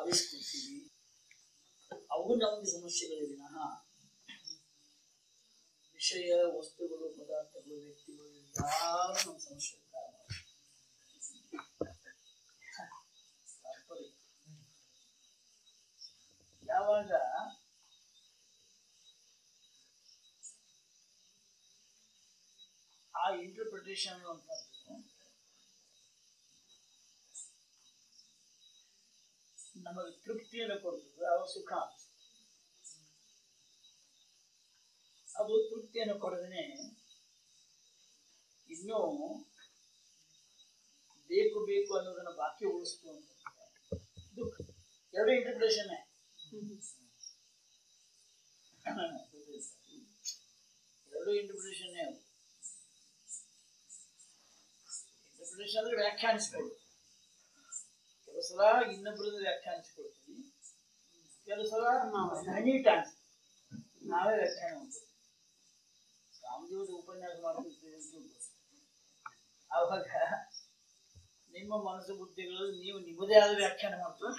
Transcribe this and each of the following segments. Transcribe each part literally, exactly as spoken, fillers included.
ಭಾವಿಸ್ಕೊಳ್ತೀವಿ ಅವು ನಮಗೆ ಸಮಸ್ಯೆಗಳೇ ವಿನಃ ವಿಷಯ ವಸ್ತುಗಳು ಪದಾರ್ಥಗಳು ವ್ಯಕ್ತಿಗಳು ಯಾರು ನಮ್ಮ ಸಮಸ್ಯೆ ಯಾವಾಗ ಆ ಇಂಟರ್ಪ್ರಿಟೇಷನ್ ಅಂತಂದ್ರೆ ನಮಗೆ ತೃಪ್ತಿಯನ್ನು ಕೊಡ್ತದೆ ಅವ ಸುಖ ಅದು ತೃಪ್ತಿಯನ್ನು ಕೊಡದೇನೆ ಇನ್ನೂ ಬೇಕು ಬೇಕು ಅನ್ನೋದನ್ನ ಬಾಕಿ ಉಳಿಸ್ತು ಅಂತ ದುಃಖ. ಎರಡು ಇಂಟರ್ಪ್ರಿಟೇಷನ್ ಎರಡು ಇಂಟರ್ಪ್ರಿಟೇಷನ್ ಇಂಟರ್ಪ್ರಿಟೇಷನ್ ಅಂದ್ರೆ ವ್ಯಾಖ್ಯಾನಿಸ್ಕೊಳ್ಳಿ. ಕೆಲವು ಸಲ ಇನ್ನೊಬ್ಬರದ್ದು ವ್ಯಾಖ್ಯಾನಿಸ್ಕೊಳ್ತೀವಿ, ಕೆಲವು ಸಲ ಹನಿಟ್ ಅನ್ಸ್ ನಾವೇ ವ್ಯಾಖ್ಯಾನ ಮಾಡ್ತೀವಿ. ರಾಮದೇವದ ಉಪನ್ಯಾಸ ಮಾಡ್ತಿರ್ತೀವಿ ಆವಾಗ ನಿಮ್ಮ ಮನಸ್ಸು ಬುದ್ಧಿಗಳು ನೀವು ನಿಮ್ಮದೇ ಆದ ವ್ಯಾಖ್ಯಾನ ಮಾಡ್ತೀವಿ.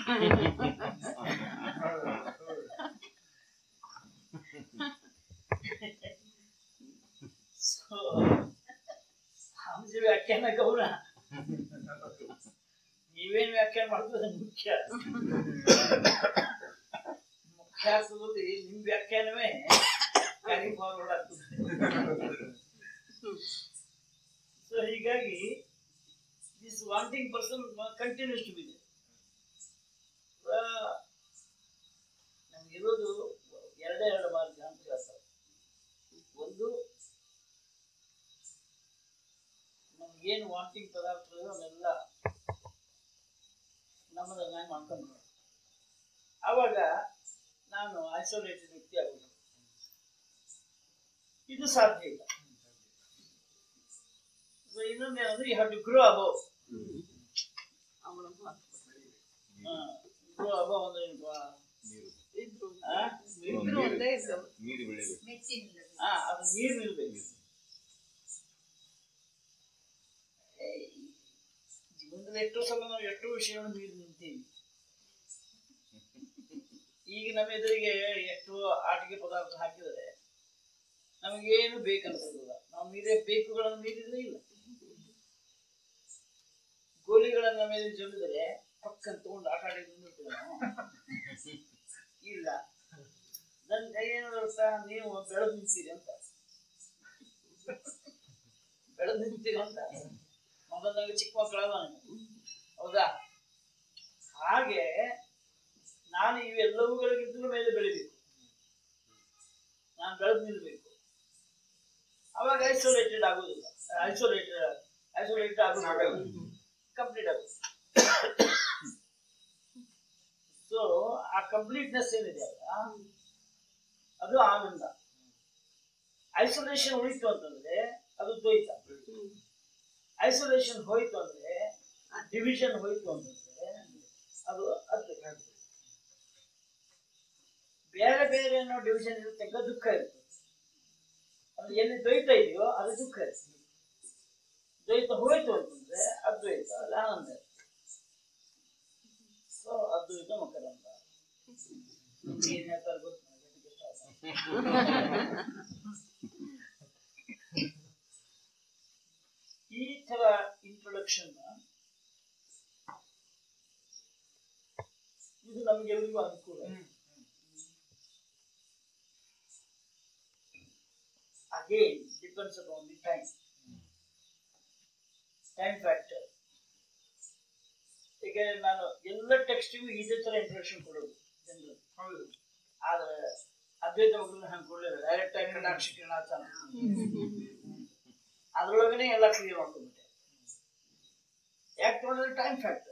ಹಂಸ ವ್ಯಾಖ್ಯಾನ ಗೌರ, ನೀವೇನ್ ವ್ಯಾಖ್ಯಾನ ಮಾಡ್ತದೆ ಮುಖ್ಯ. ಮುಖ್ಯ ಆಗ್ತದಲ್ಲಿ ನಿಮ್ ವ್ಯಾಖ್ಯಾನವೇ ಕ್ಯಾರಿ ಫಾರ್ವರ್ಡ್ ಆಗ್ತದೆ. ಸೊ ಹೀಗಾಗಿ this wanting person continues to be there. ನಮ್ಗಿರೋದು ಎರಡೇ ಎರಡು ಮಾರ್ಗ ಅಂತ ಹೇಳ್ತಾರೆ. ಒಂದು, ನಮ್ಗೇನು ವಾಂಟಿಂಗ್ ಪದಾರ್ಥಗಳು ಅವನ್ನೆಲ್ಲ ನಮ್ಮದನ್ನ ಮಾಡ್ಕೊಂಡು ಆವಾಗ ನಾನು ಐಸೋಲೇಟೆಡ್ ವ್ಯಕ್ತಿ ಆಗೋದು. ಇದು ಸಾಧ್ಯ ಇಲ್ಲ. ಇನ್ನೊಂದೇನಂದ್ರೆ you have to grow above. Grow above ಅಂದ್ರೆ ಅದು ನೀರು ನಿಲ್ಬೇಕು. ಜೀವನದಲ್ಲಿ ಎಷ್ಟೋ ಸಲ ನಾವು ಎಷ್ಟೋ ವಿಷಯಗಳನ್ನು ನೀರು ನಿಲ್ತೀವಿ. ಈಗ ನಮ್ಮ ಎದುರಿಗೆ ಎಷ್ಟೋ ಆಟಿಕೆ ಪದಾರ್ಥ ಹಾಕಿದರೆ ನಮಗೇನು ಬೇಕನ್ಸೋದಿಲ್ಲ. ನಾವು ಮೀರೇ ಬೇಕುಗಳನ್ನು ಮೀರಿದ್ರೆ ಇಲ್ಲ. ಗೋಲಿಗಳನ್ನು ನಮ್ಮ ಮೇಲೆ ಜೊಲ್ಲಿದರೆ ಪಕ್ಕಂತ ತಗೊಂಡು ಆಟ ಆಡಿದ್ರೆ ನಾವು ಇಲ್ಲ. ನನ್ ಏನರ್ಥ, ನೀವು ಬೆಳೆದು ನಿಂತೀರಿ ಅಂತ ಬೆಳೆದು ನಿಂತೀರಿ ಅಂತ ಮೊದಲಾಗ ಚಿಕ್ಕ ಮಕ್ಕಳಲ್ಲ ಹೌದಾ? ಹಾಗೆ ನಾನು ಇವೆಲ್ಲವುಗಳಿಗಿಂತಲೂ ಮೇಲೆ ಬೆಳಿಬೇಕು, ನಾನು ಬೆಳೆದು ನಿಲ್ಬೇಕು. ಅವಾಗ ಐಸೋಲೇಟೆಡ್ ಆಗೋದಿಲ್ಲ. ಐಸೋಲೇಟೆಡ್ ಐಸೋಲೇಟೆಡ್ ಆಗೋದು ಕಂಪ್ಲೀಟ್ ಆಗುತ್ತೆ. ಸೊ ಆ ಕಂಪ್ಲೀಟ್ನೆಸ್ ಏನಿದೆ ಅಲ್ಲ, ಅದು ಆನಂದ. ಐಸೋಲೇಷನ್ ಉಳಿತು ಅಂತಂದ್ರೆ ಅದು ದ್ವೈತ. ಐಸೋಲೇಷನ್ ಹೋಯ್ತು ಅಂದ್ರೆ, ಡಿವಿಷನ್ ಹೋಯ್ತು ಅಂತಂದ್ರೆ ಅದು ಅದ್ವೈತ. ಬೇರೆ ಬೇರೆ ಅನ್ನೋ ಡಿವಿಷನ್ ಇರುತ್ತೆ, ದುಃಖ ಇರುತ್ತೆ. ಅದು ಎಲ್ಲಿ ದ್ವೈತ ಇದೆಯೋ ಅದು ದುಃಖ ಇರುತ್ತೆ. ದ್ವೈತ ಹೋಯ್ತು ಅಂತಂದ್ರೆ ಅದ್ವೈತ, ಅದು ಆನಂದ ಇರುತ್ತೆ. ಸೊ ಅದ್ವೈತ ಮಕರಂದ ಏನ್ ಹೇಳ್ತಾರೆ ಗೊತ್ತ? ಈ ತರ ಇಂಟ್ರೊಡಕ್ಷನ್ ಇದು ನಮ್ಗೆಲ್ಲರಿಗೂ ಅನುಕೂಲ. Again, depends upon the time. Time factor. ಈಗ ನಾನು ಎಲ್ಲ ಟೆಕ್ಸ್ಟಿಗೂ ಇದೇ ತರ ಇಂಟ್ರೊಡಕ್ಷನ್ ಕೊಡೋದು ಜನರು. ಹೌದು. ಆದ್ರೆ ಅದ್ವೈತ ಮಕ್ಕಳನ್ನ ಹಂಗೆ ಕೊಡಲಿಲ್ಲ. ಡೈರೆಕ್ಟ್ ಆಗಿ ಕಟಾಕ್ಷಿಕರಣ ಅದ್ರೊಳಗನೆ ಎಲ್ಲ ಕ್ಲಿಯರ್ ಮಾಡ್ಕೊಂಡ್ಬಿಟ್ಟೆ. ಯಾಕೆ ನೋಡಿದ್ರೆ ಟೈಮ್ ಫ್ಯಾಕ್ಟರ್.